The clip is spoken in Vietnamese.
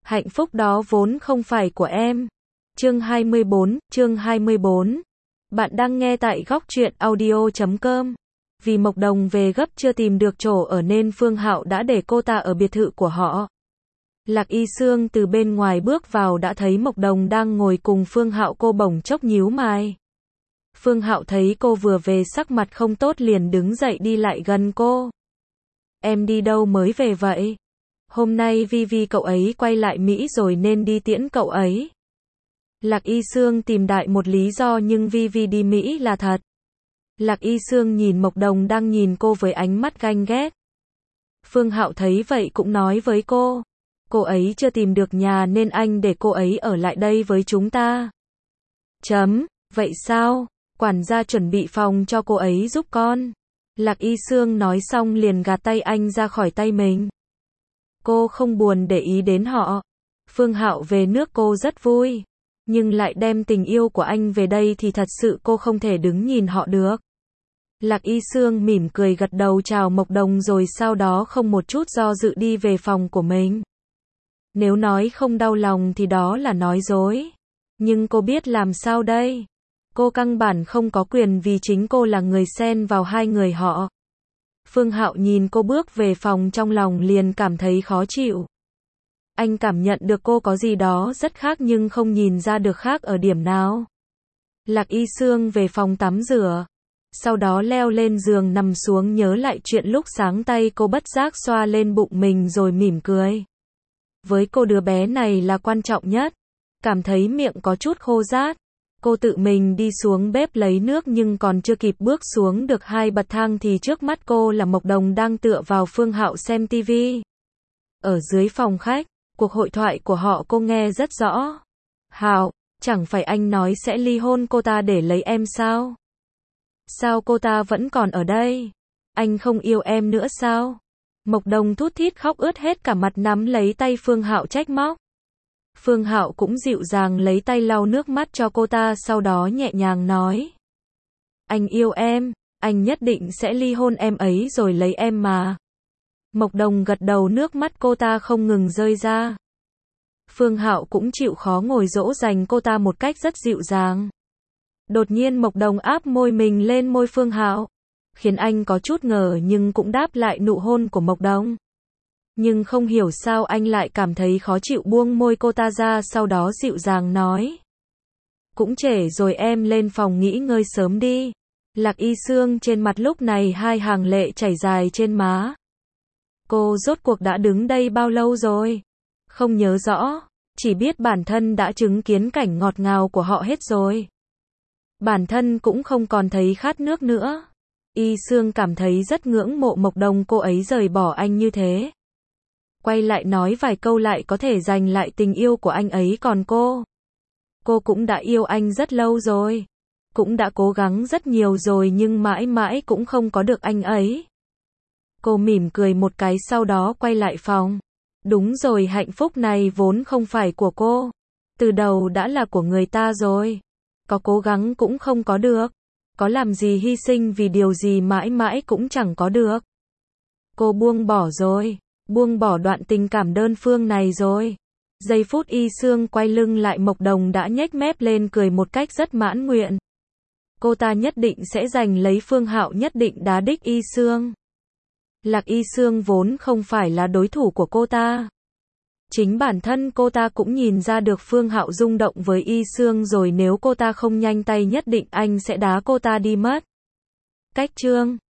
Hạnh phúc đó vốn không phải của em. Chương 24. Bạn đang nghe tại góc truyện audio.com. Vì Mộc Đồng về gấp chưa tìm được chỗ ở nên Phương Hạo đã để cô ta ở biệt thự của họ. Lạc Y Sương từ bên ngoài bước vào đã thấy Mộc Đồng đang ngồi cùng Phương Hạo, cô bỗng chốc nhíu mày. Phương Hạo thấy cô vừa về sắc mặt không tốt liền đứng dậy đi lại gần cô. Em đi đâu mới về vậy? Hôm nay Vi cậu ấy quay lại Mỹ rồi nên đi tiễn cậu ấy. Lạc Y Sương tìm đại một lý do nhưng Vi đi Mỹ là thật. Lạc Y Sương nhìn Mộc Đồng đang nhìn cô với ánh mắt ganh ghét. Phương Hạo thấy vậy cũng nói với cô ấy chưa tìm được nhà nên anh để cô ấy ở lại đây với chúng ta. Vậy sao? Quản gia chuẩn bị phòng cho cô ấy giúp con. Lạc Y Sương nói xong liền gạt tay anh ra khỏi tay mình. Cô không buồn để ý đến họ. Phương Hạo về nước cô rất vui. Nhưng lại đem tình yêu của anh về đây thì thật sự cô không thể đứng nhìn họ được. Lạc Y Sương mỉm cười gật đầu chào Mộc Đồng rồi sau đó không một chút do dự đi về phòng của mình. Nếu nói không đau lòng thì đó là nói dối. Nhưng cô biết làm sao đây? Cô căn bản không có quyền vì chính cô là người xen vào hai người họ. Phương Hạo nhìn cô bước về phòng trong lòng liền cảm thấy khó chịu. Anh cảm nhận được cô có gì đó rất khác nhưng không nhìn ra được khác ở điểm nào. Lạc Y Sương về phòng tắm rửa. Sau đó leo lên giường nằm xuống nhớ lại chuyện lúc sáng tay cô bất giác xoa lên bụng mình rồi mỉm cười. Với cô đứa bé này là quan trọng nhất. Cảm thấy miệng có chút khô rát. Cô tự mình đi xuống bếp lấy nước nhưng còn chưa kịp bước xuống được 2 bậc thang thì trước mắt cô là Mộc Đồng đang tựa vào Phương Hạo xem tivi. Ở dưới phòng khách, cuộc hội thoại của họ cô nghe rất rõ. Hạo, chẳng phải anh nói sẽ ly hôn cô ta để lấy em sao? Sao cô ta vẫn còn ở đây? Anh không yêu em nữa sao? Mộc Đồng thút thít khóc ướt hết cả mặt nắm lấy tay Phương Hạo trách móc. Phương Hạo cũng dịu dàng lấy tay lau nước mắt cho cô ta sau đó nhẹ nhàng nói. Anh yêu em, anh nhất định sẽ ly hôn em ấy rồi lấy em mà. Mộc Đồng gật đầu nước mắt cô ta không ngừng rơi ra. Phương Hạo cũng chịu khó ngồi dỗ dành cô ta một cách rất dịu dàng. Đột nhiên Mộc Đồng áp môi mình lên môi Phương Hạo, khiến anh có chút ngờ nhưng cũng đáp lại nụ hôn của Mộc Đồng. Nhưng không hiểu sao anh lại cảm thấy khó chịu buông môi cô ta ra sau đó dịu dàng nói. Cũng trễ rồi em lên phòng nghỉ ngơi sớm đi. Lạc Y Sương trên mặt lúc này 2 hàng lệ chảy dài trên má. Cô rốt cuộc đã đứng đây bao lâu rồi? Không nhớ rõ, chỉ biết bản thân đã chứng kiến cảnh ngọt ngào của họ hết rồi. Bản thân cũng không còn thấy khát nước nữa. Y Sương cảm thấy rất ngưỡng mộ Mộc Đồng cô ấy rời bỏ anh như thế. Quay lại nói vài câu lại có thể giành lại tình yêu của anh ấy còn cô cũng đã yêu anh rất lâu rồi. Cũng đã cố gắng rất nhiều rồi nhưng mãi mãi cũng không có được anh ấy. Cô mỉm cười một cái sau đó quay lại phòng. Đúng rồi, hạnh phúc này vốn không phải của cô. Từ đầu đã là của người ta rồi. Có cố gắng cũng không có được. Có làm gì hy sinh vì điều gì mãi mãi cũng chẳng có được. Cô buông bỏ rồi. Buông bỏ đoạn tình cảm đơn phương này rồi. Giây phút Y Sương quay lưng lại Mộc Đồng đã nhếch mép lên cười một cách rất mãn nguyện. Cô ta nhất định sẽ giành lấy Phương Hạo, nhất định đá đích Y Sương. Lạc Y Sương vốn không phải là đối thủ của cô ta. Chính bản thân cô ta cũng nhìn ra được Phương Hạo rung động với Y Sương rồi, nếu cô ta không nhanh tay nhất định anh sẽ đá cô ta đi mất. Cách chương